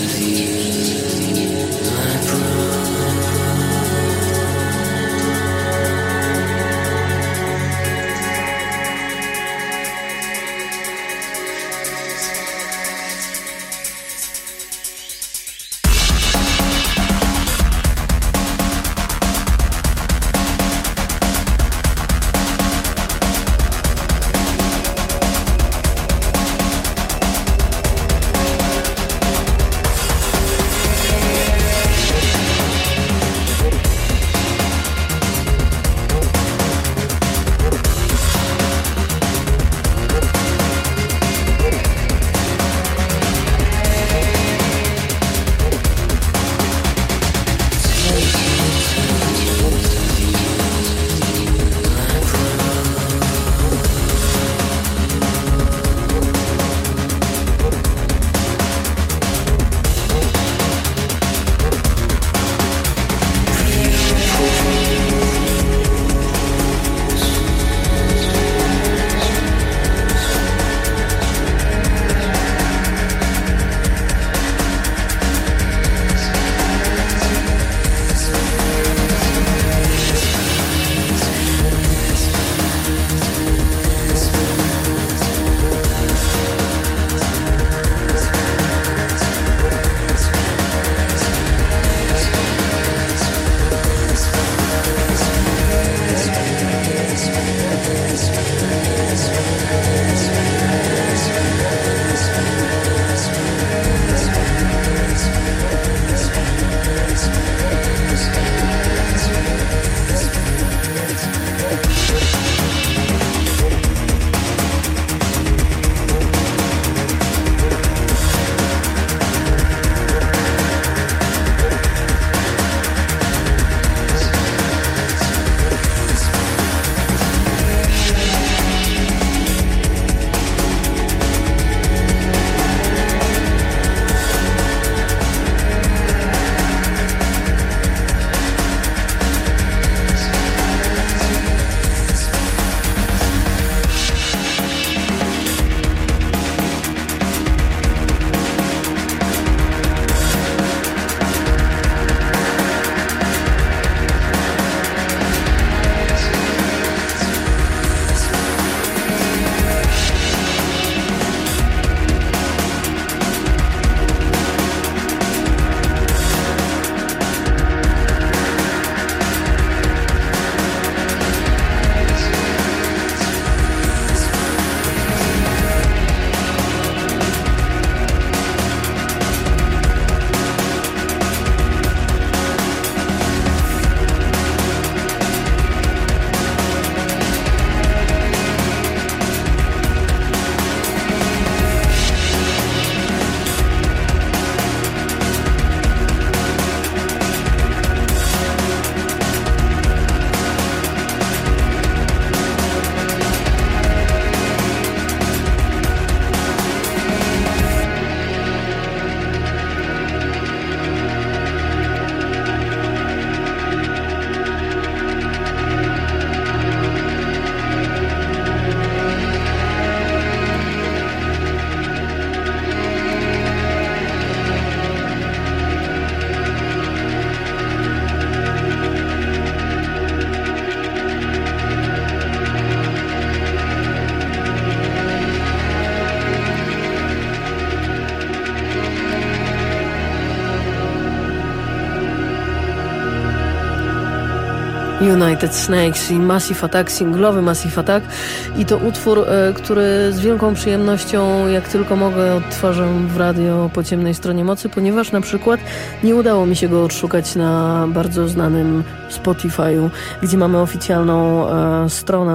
United Snakes i Massive Attack, singlowy Massive Attack, i to utwór, który z wielką przyjemnością, jak tylko mogę, odtwarzam w radio po ciemnej stronie mocy, ponieważ na przykład nie udało mi się go odszukać na bardzo znanym Spotify'u, gdzie mamy oficjalną stronę,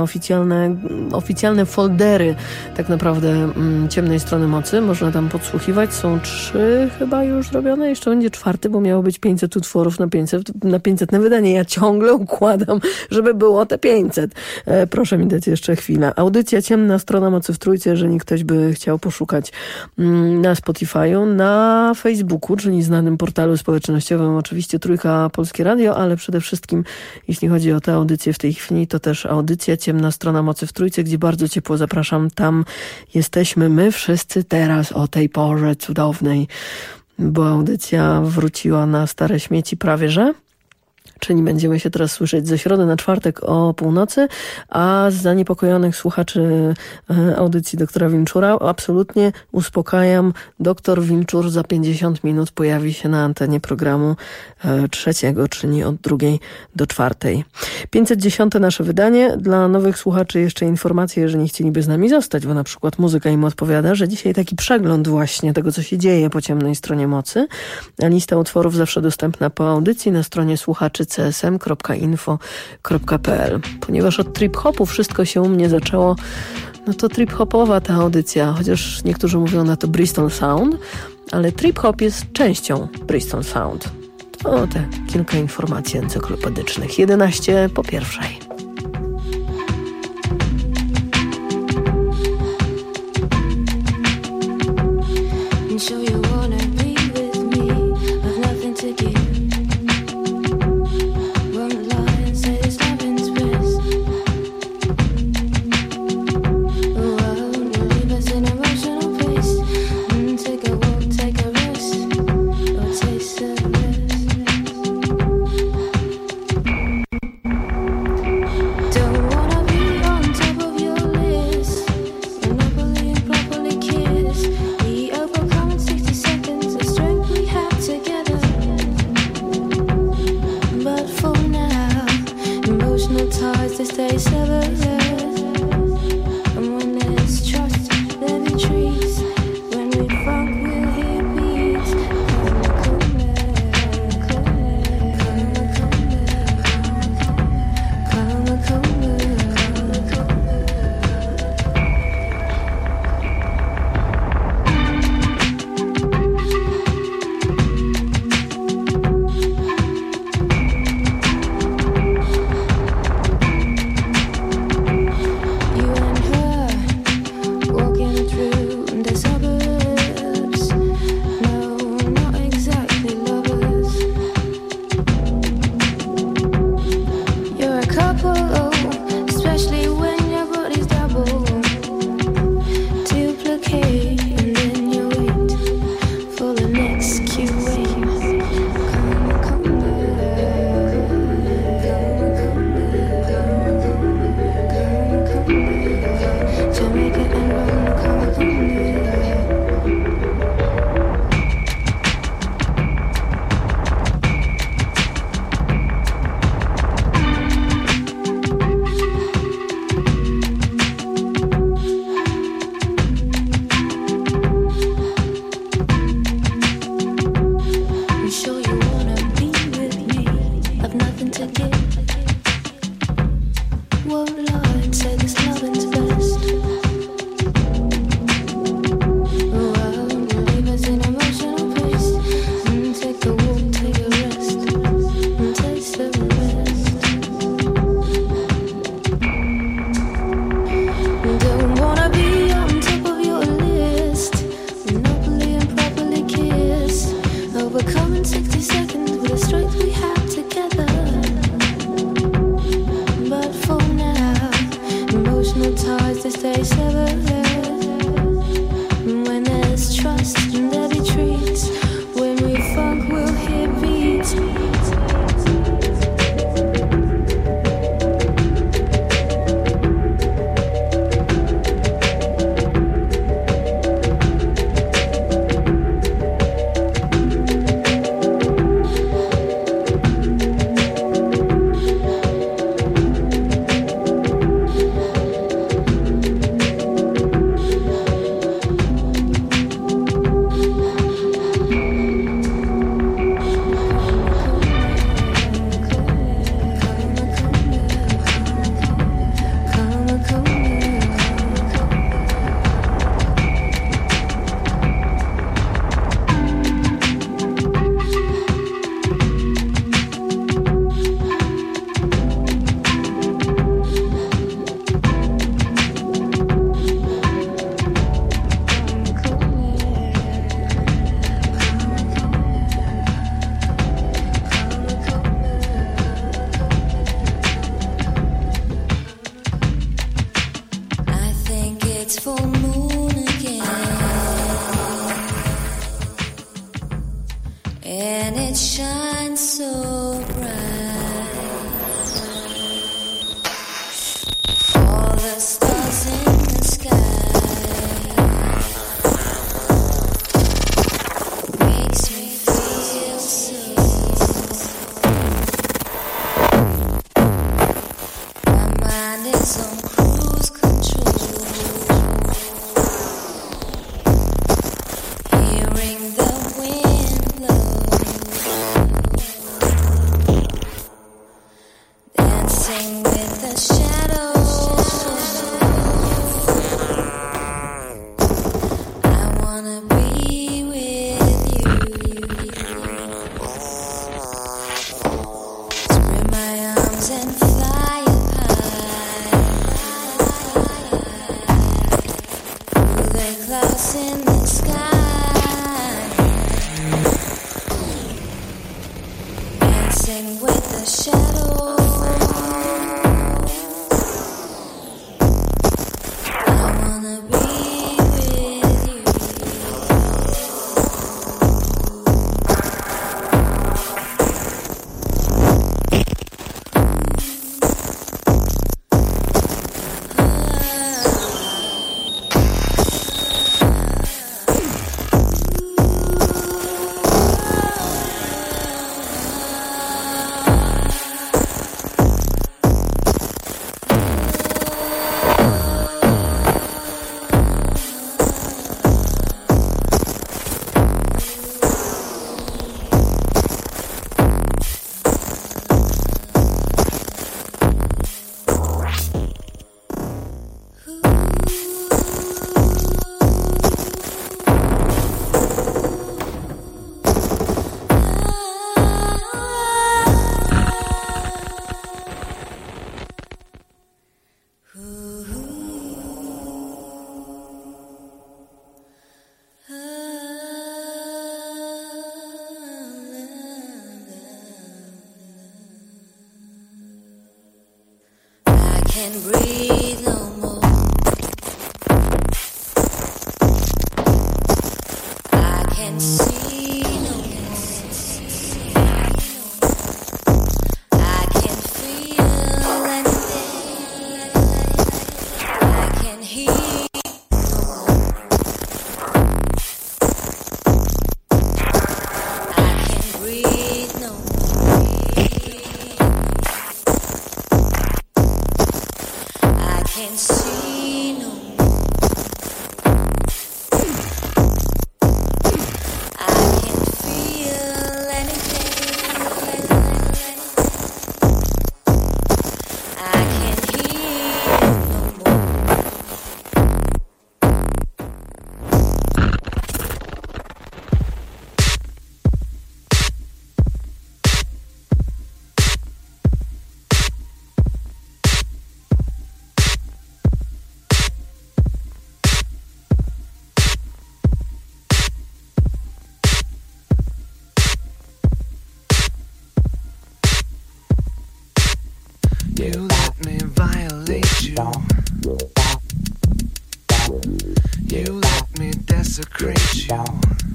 oficjalne foldery tak naprawdę ciemnej strony mocy. Można tam podsłuchiwać. Są 3 chyba już robione. Jeszcze będzie 4, bo miało być 500 utworów na 500 wydanie. Ja ciągle układam, żeby było te 500. Proszę mi dać jeszcze chwilę. Audycja Ciemna Strona Mocy w Trójce, jeżeli ktoś by chciał poszukać na Spotify'u, na Facebooku, czyli znanym portalu społecznościowym, oczywiście Trójka Polskie Radio, ale przede wszystkim, jeśli chodzi o tę audycję w tej chwili, to też audycja Ciemna Strona Mocy w Trójce, gdzie bardzo ciepło zapraszam. Tam jesteśmy my wszyscy teraz o tej porze cudownej. bo audycja wróciła na stare śmieci prawie że. Czyli będziemy się teraz słyszeć ze środy na czwartek o północy, a z zaniepokojonych słuchaczy audycji doktora Winczura absolutnie uspokajam. Doktor Winczur za 50 minut pojawi się na antenie programu trzeciego, czyli od 2 do 4. 510 nasze wydanie. Dla nowych słuchaczy jeszcze informacje, jeżeli chcieliby z nami zostać, bo na przykład muzyka im odpowiada, że dzisiaj taki przegląd właśnie tego, co się dzieje po ciemnej stronie mocy. A lista utworów zawsze dostępna po audycji na stronie słuchaczy csm.info.pl. Ponieważ od trip-hopu wszystko się u mnie zaczęło, no to trip-hopowa ta audycja, chociaż niektórzy mówią na to Bristol Sound, ale trip-hop jest częścią Bristol Sound. To te kilka informacji encyklopedycznych. 11 po pierwszej. and it shines so bright. All the stars in the sky makes me feel safe. My mind is on cruise control, hearing the wind blow, dancing with the shadows. I wanna be with you. Spread my arms and fly up high through the clouds in the sky, dancing with the shadows. I wanna be with you. I can't breathe no more. I can see no more. I can feel anything. I can hear no more. I can breathe no more. I can see no more. I can feel anything. I can hear no more. You let me violate you. You let me desecrate you.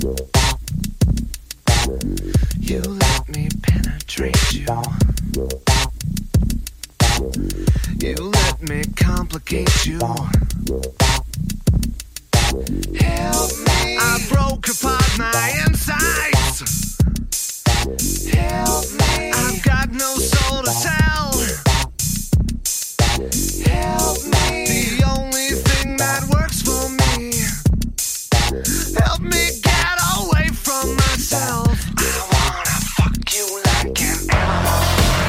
You let me penetrate you. You let me complicate you. Help me. I broke apart my insides. Help me. I've got no soul to tell. Help me. The only thing that works for me. Help me get away from myself. I wanna fuck you like an animal.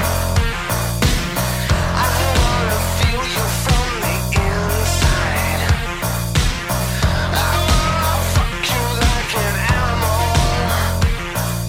I wanna feel you from the inside. I wanna fuck you like an animal.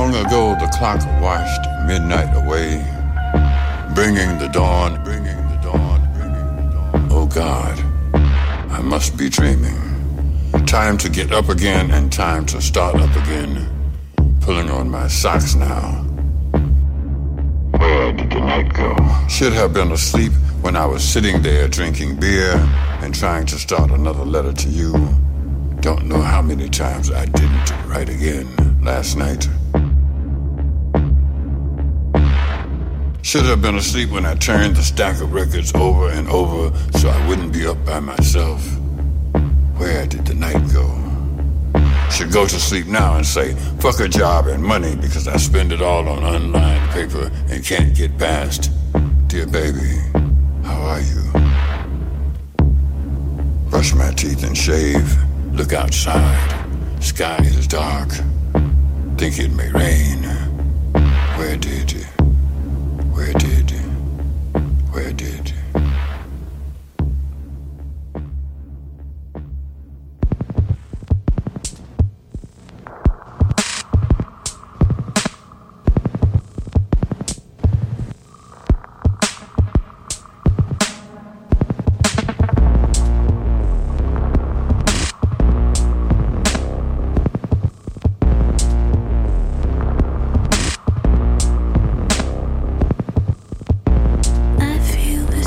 Long ago the clock washed midnight away, bringing the dawn, bringing the dawn, bringing the dawn. Oh God, I must be dreaming. Time to get up again and time to start up again. Pulling on my socks now. Where did the night go? Should have been asleep when I was sitting there drinking beer and trying to start another letter to you. Don't know how many times I didn't write again last night. Should have been asleep when I turned the stack of records over and over so I wouldn't be up by myself. Where did the night go? Should go to sleep now and say, fuck a job and money because I spend it all on unlined paper and can't get past. Dear baby, how are you? Brush my teeth and shave. Look outside. Sky is dark. Think it may rain. Where did you? Where did you? Where did you? I feel the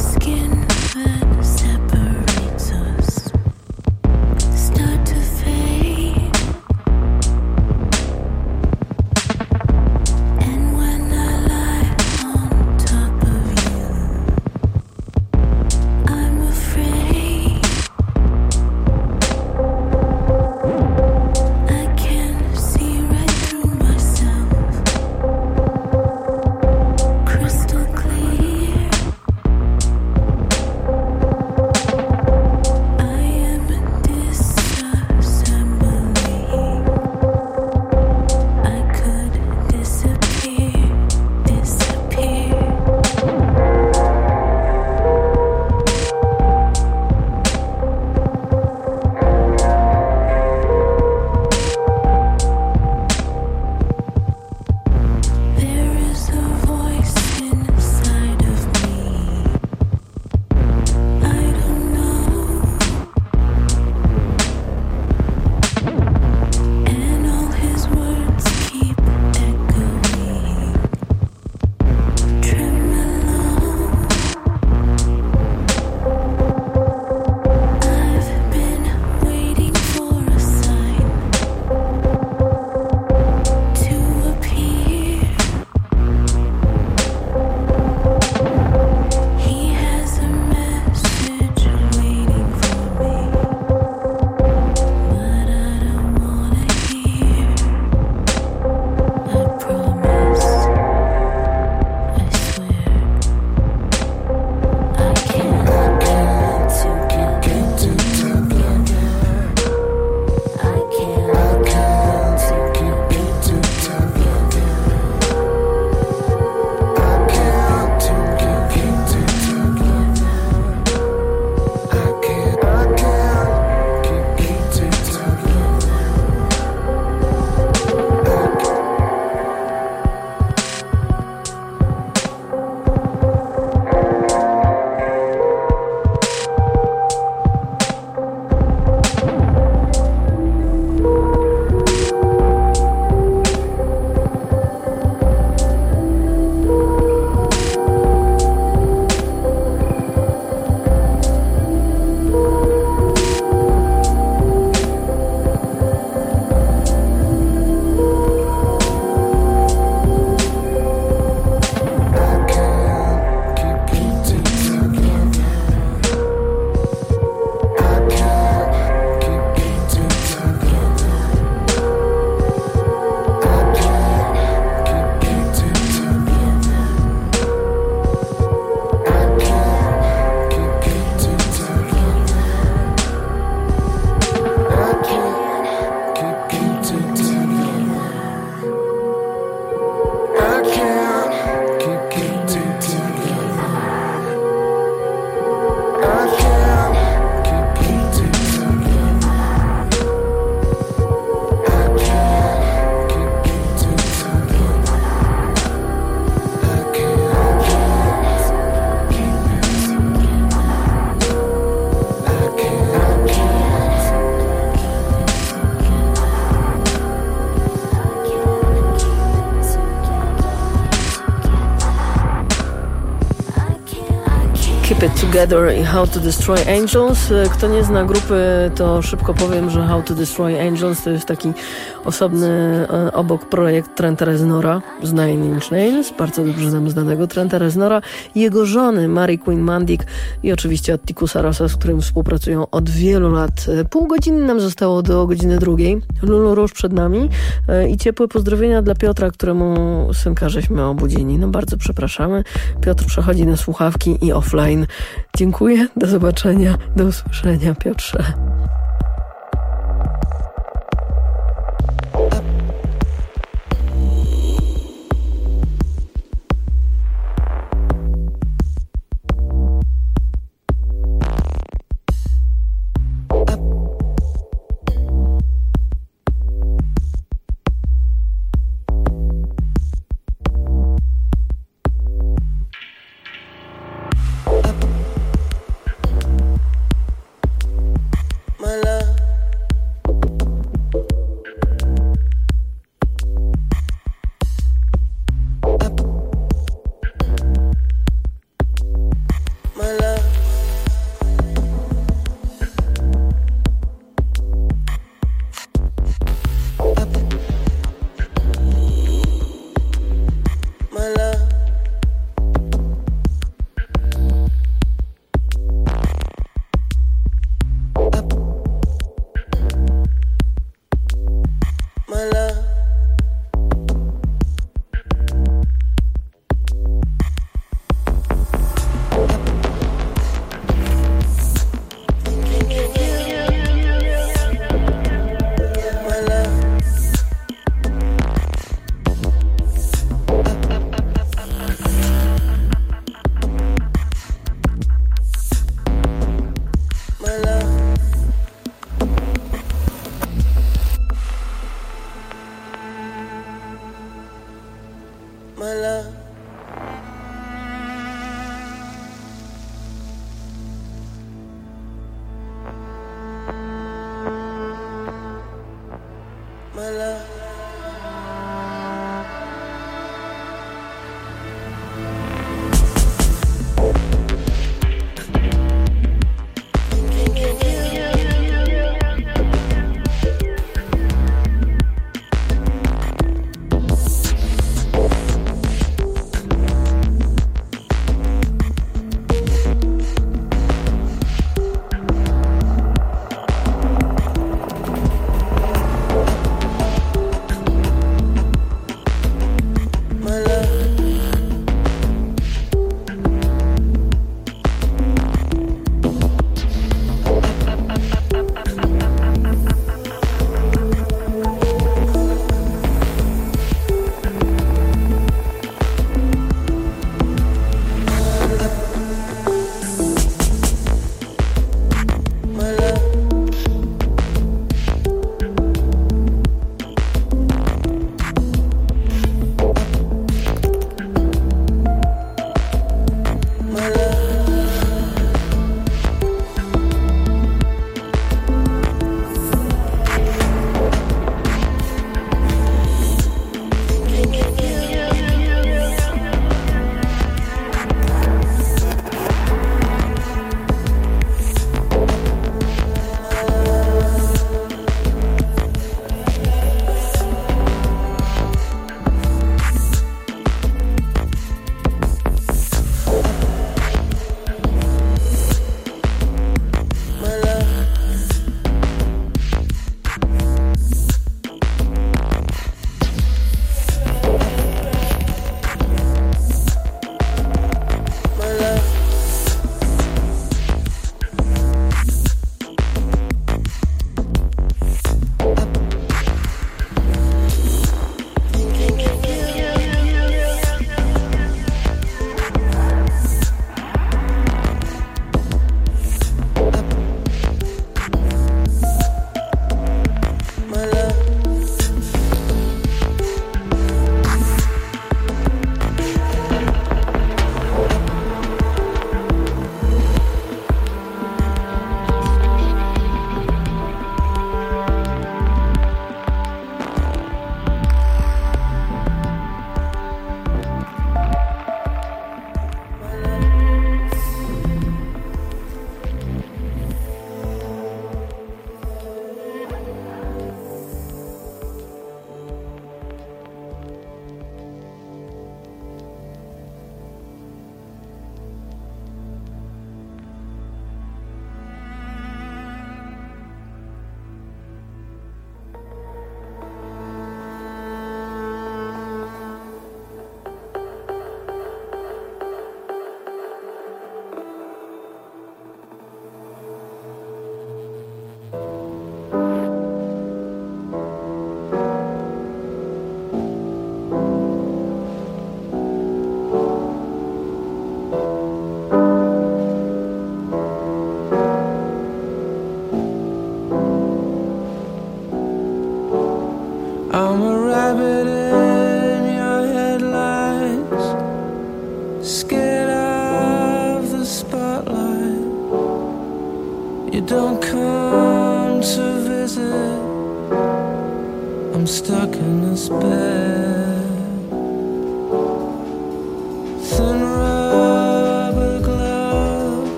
Keep It Together i How to Destroy Angels. Kto nie zna grupy, to szybko powiem, że How to Destroy Angels to jest taki osobny obok projekt Trenta Reznora z Nine Inch Nails, bardzo dobrze nam znanego Trenta Reznora, jego żony Mary Queen Mandic i oczywiście Atticusa Rossa, z którym współpracują od wielu lat. Pół godziny nam zostało do godziny 2. Lulu Róż przed nami i ciepłe pozdrowienia dla Piotra, któremu synka żeśmy obudzili. No bardzo przepraszamy. Piotr przechodzi na słuchawki i offline. Dziękuję, do zobaczenia, do usłyszenia, Piotrze.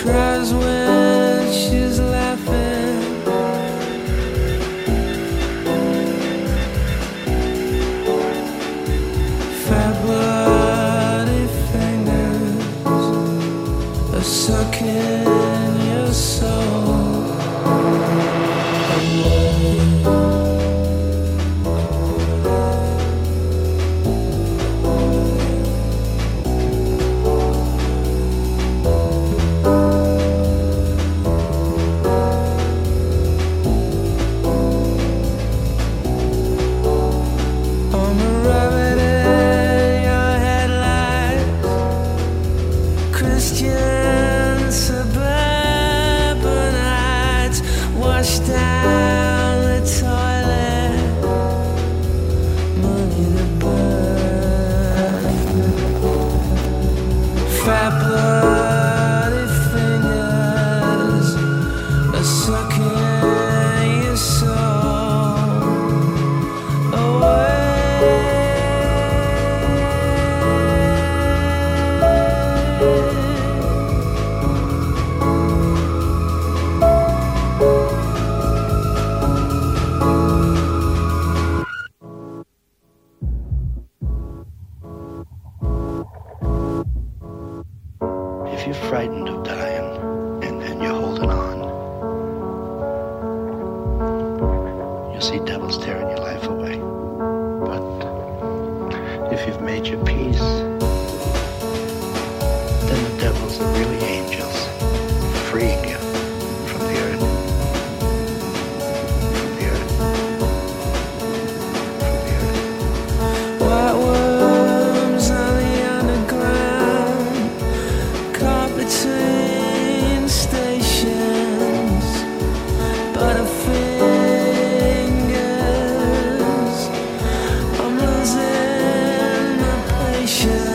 cries when she's laughing. Fat bloody fingers are sucking your soul away. Christian suburbanites wash down the toilet, money to burn. Fat bloody fingers are sucking your soul away. If you're frightened of dying and you're holding on, you'll see devils tearing your life away. But if you've made your peace, then the devils are really angels, freeing you from the earth. From the earth. From the earth. White worms on the underground, caught between stations, butterfingers. I'm losing my patience.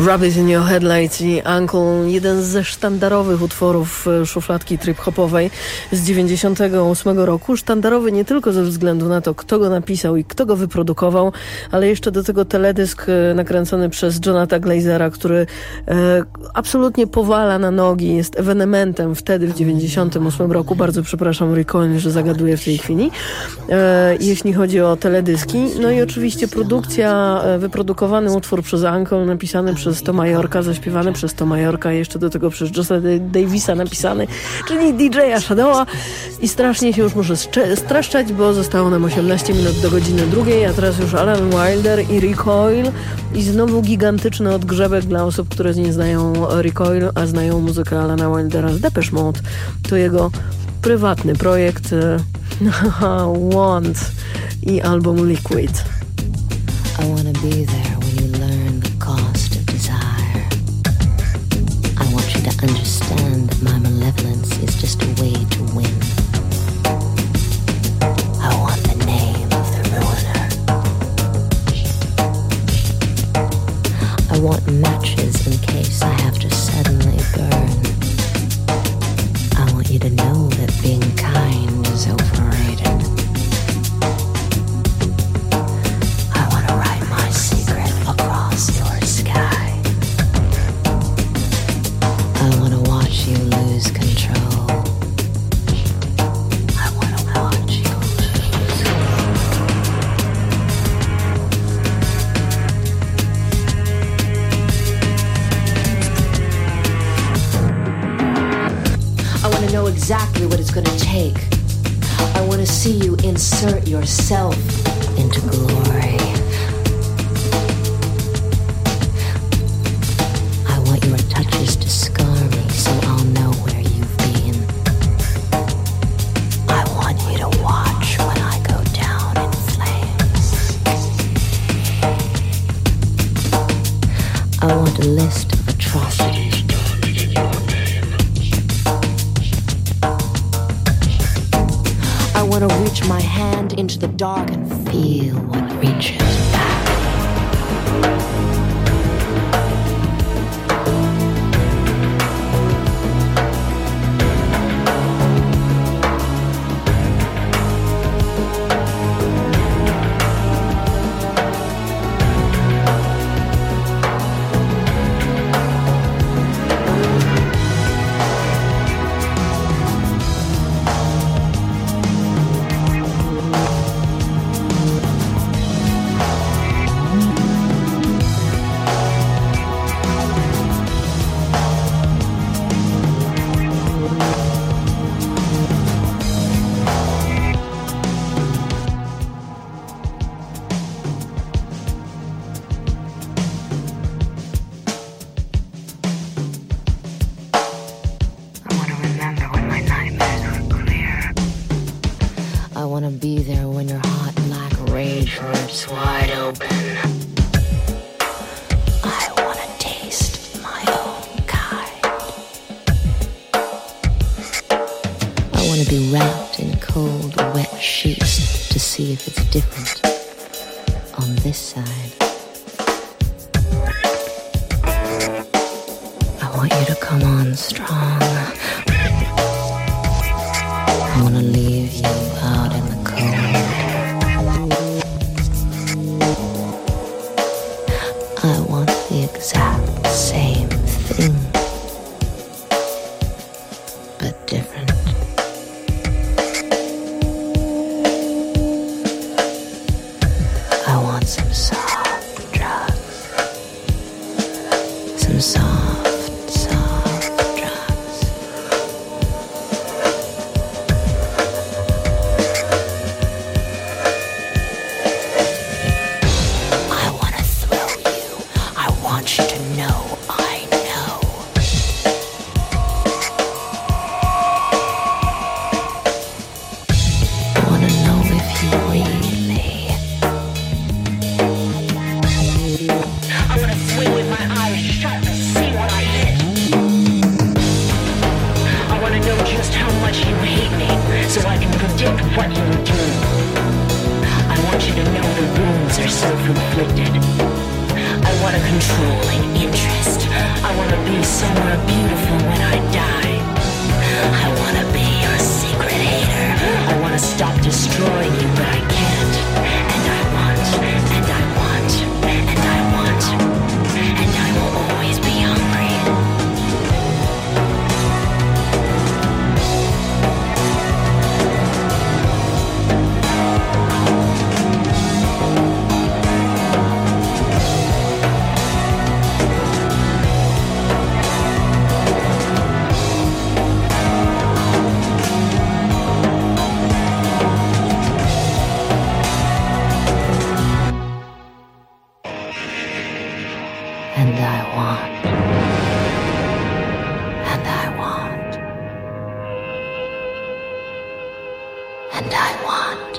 Rabbit in Your Headlights i Uncle, jeden ze sztandarowych utworów szufladki trip-hopowej z 98 roku. Sztandarowy nie tylko ze względu na to, kto go napisał i kto go wyprodukował, ale jeszcze do tego teledysk nakręcony przez Jonathana Glazera, który absolutnie powala na nogi, jest ewenementem wtedy w 98 roku. Bardzo przepraszam Recoil, że zagaduję w tej chwili. Jeśli chodzi o teledyski. No i oczywiście produkcja, wyprodukowany utwór przez Uncle, napisany przez Toma Yorka, zaśpiewany przez Toma Yorka, jeszcze do tego przez Josa Davisa napisany, czyli DJ-a Shadowa. I strasznie się już muszę streszczać, bo zostało nam 18 minut do godziny 2, a teraz już Alan Wilder i Recoil i znowu gigantyczny odgrzebek dla osób, które nie znają Recoil, a znają muzykę Alana Wildera z Depeche Mode. To jego prywatny projekt Want i album Liquid. I wanna be there when you learn the cost of desire. I want you to understand that my malevolence is just a way to win. I want the name of the ruiner. I want matches in case I have to suddenly burn. I want you to know that being kind is overrated. I want to write my secret across your sky. I want to watch you lose control. I want to watch you lose control. I want to know exactly what it's going to take. I want to see you insert yourself into glory. I want your touches to scar me so I'll know where you've been. I want you to watch when I go down in flames. I want a list of atrocities. I want to reach my hand into the dark and feel what reaches back. I want a controlling interest. I want to be somewhere beautiful when I die. I want to be your secret hater. I want to stop destroying you, but I can't. And I want, and I want, and I want, and I will always be hungry. And I want. And I want. And I want.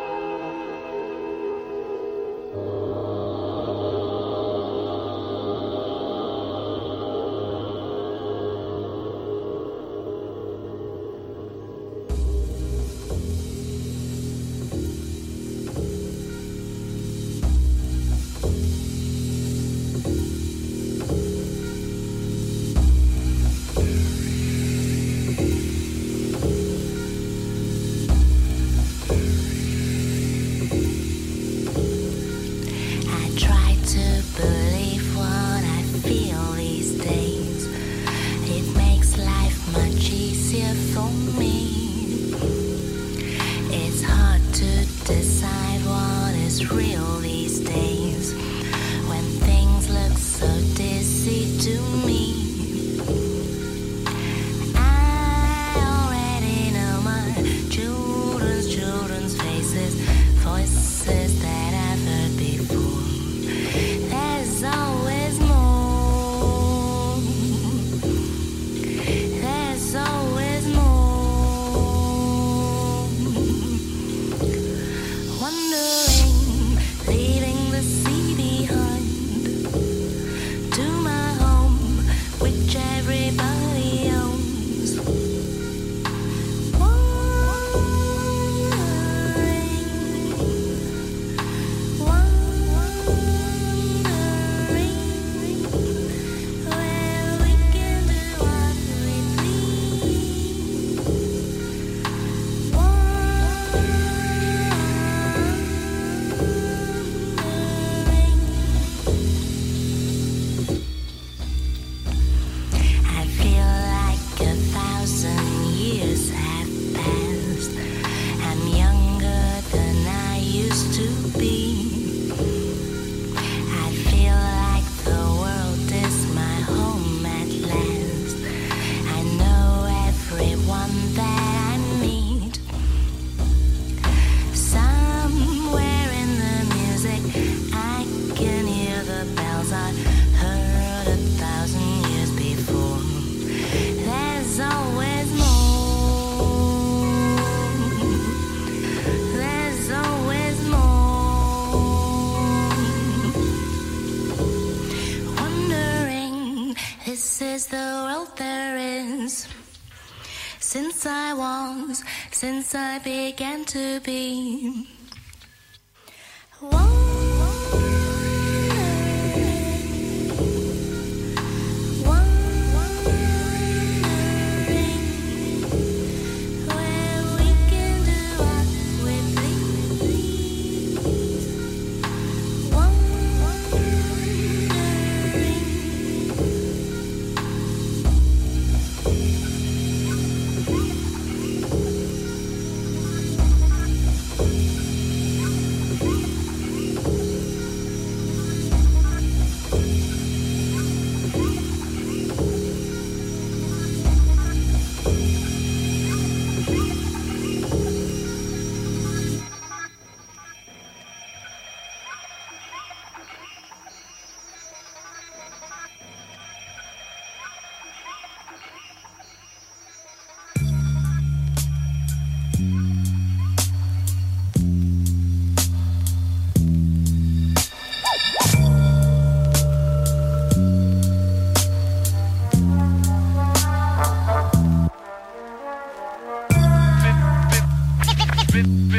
Since I began to be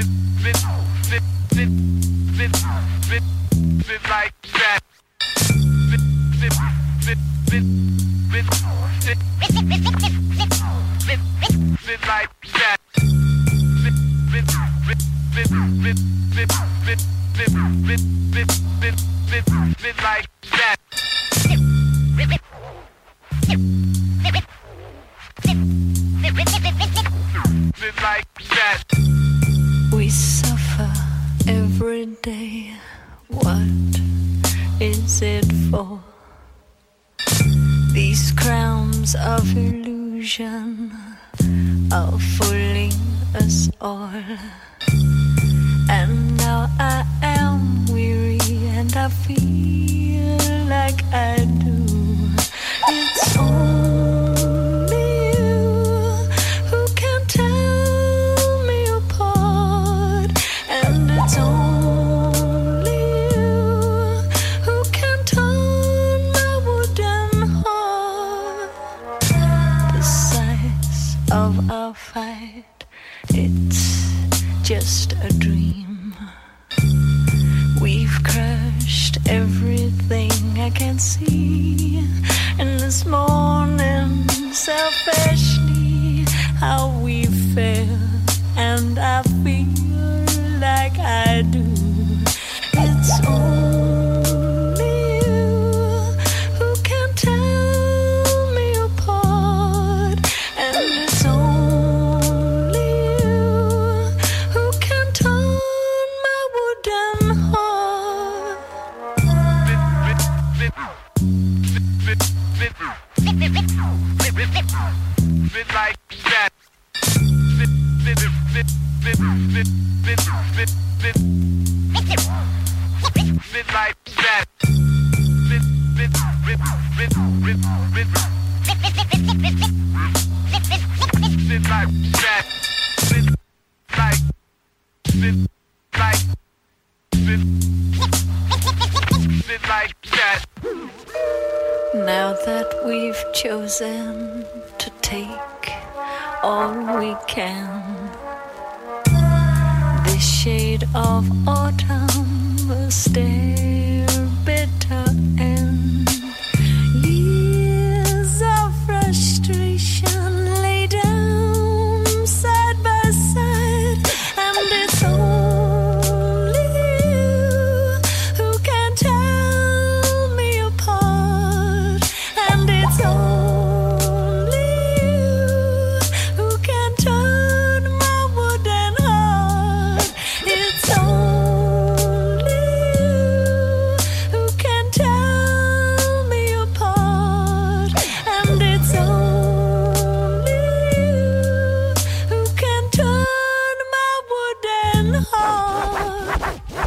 like that. We suffer every day. What is it for? These crowns of illusion are fooling us all. And now I am weary and I feel like I do. It's only you who can tell me apart. And it's only you who can turn my wooden heart. The size of our fight, it's just a dream. We've crushed everything I can see. And this morning, selfishly, how we fail. And I feel like I do. It's only you who can tell me apart. And it's only you who can turn my wooden heart. Now that we've chosen to take all we can, this shade of autumn will stare bitter end. Years of frustration lay down side by side, and it's only you who can tell me apart. And it's only you who can turn my wooden heart. It's only you who can tell me apart. And it's only you who can turn my wooden heart.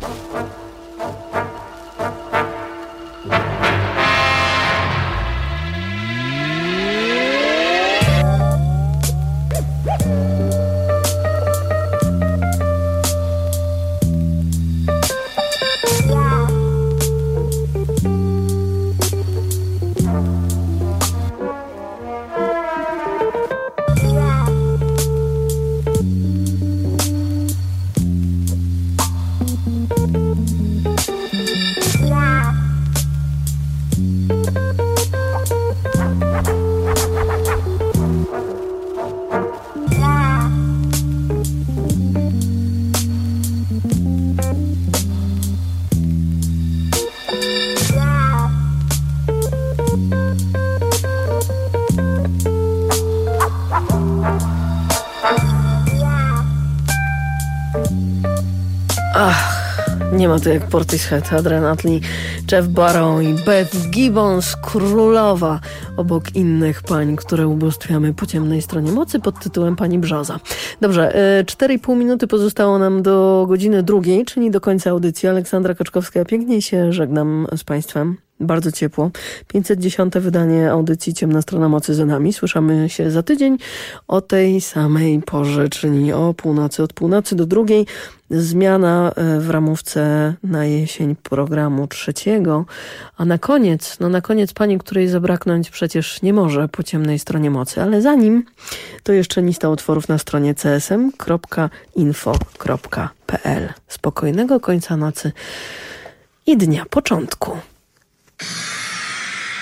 Nie ma to jak Portishead, Adrian Utley, Jeff Barrow i Beth Gibbons, królowa obok innych pań, które ubóstwiamy po ciemnej stronie mocy pod tytułem Pani Brzoza. Dobrze, 4,5 minuty pozostało nam do godziny 2, czyli do końca audycji. Aleksandra Kaczkowska, ja pięknie się żegnam z Państwem. Bardzo ciepło. 510. wydanie audycji Ciemna Strona Mocy za nami. Słyszymy się za tydzień o tej samej porze, czyli o północy, od północy do 2. Zmiana w ramówce na jesień programu 3. A na koniec pani, której zabraknąć przecież nie może po Ciemnej Stronie Mocy. Ale zanim, to jeszcze lista utworów na stronie csm.info.pl. Spokojnego końca nocy i dnia początku.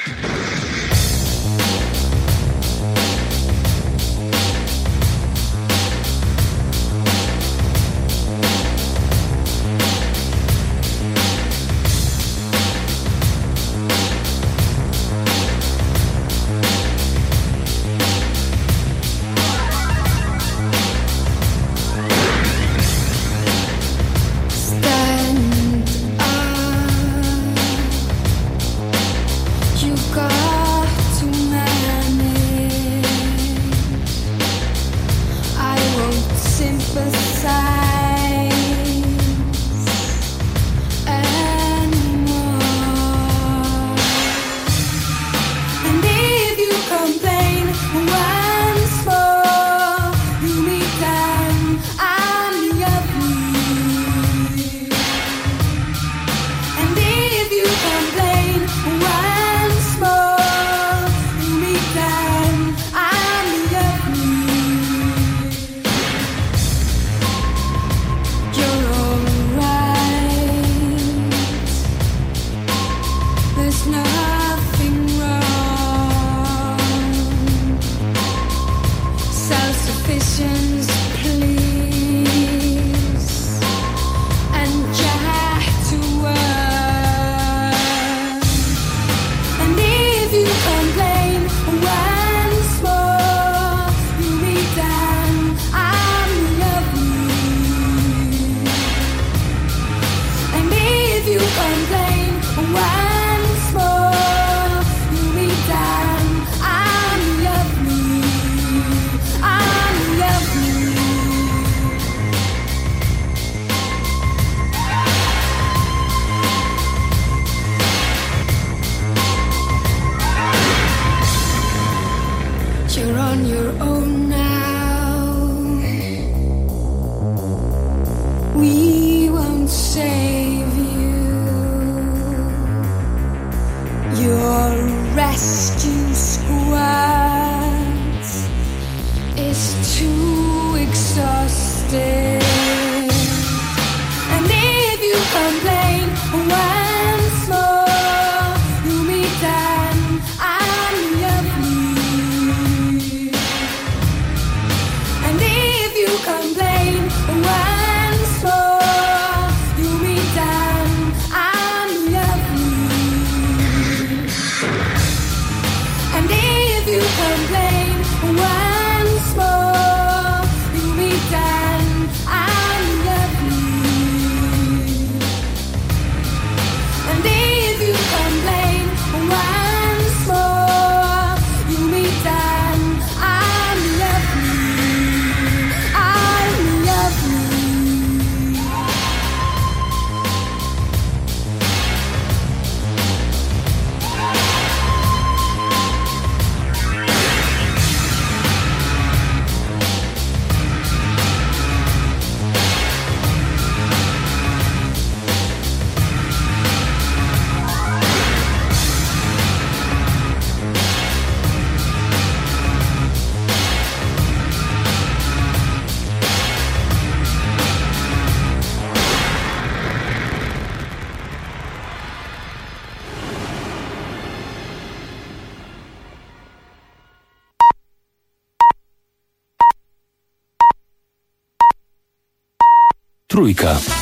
Trójka.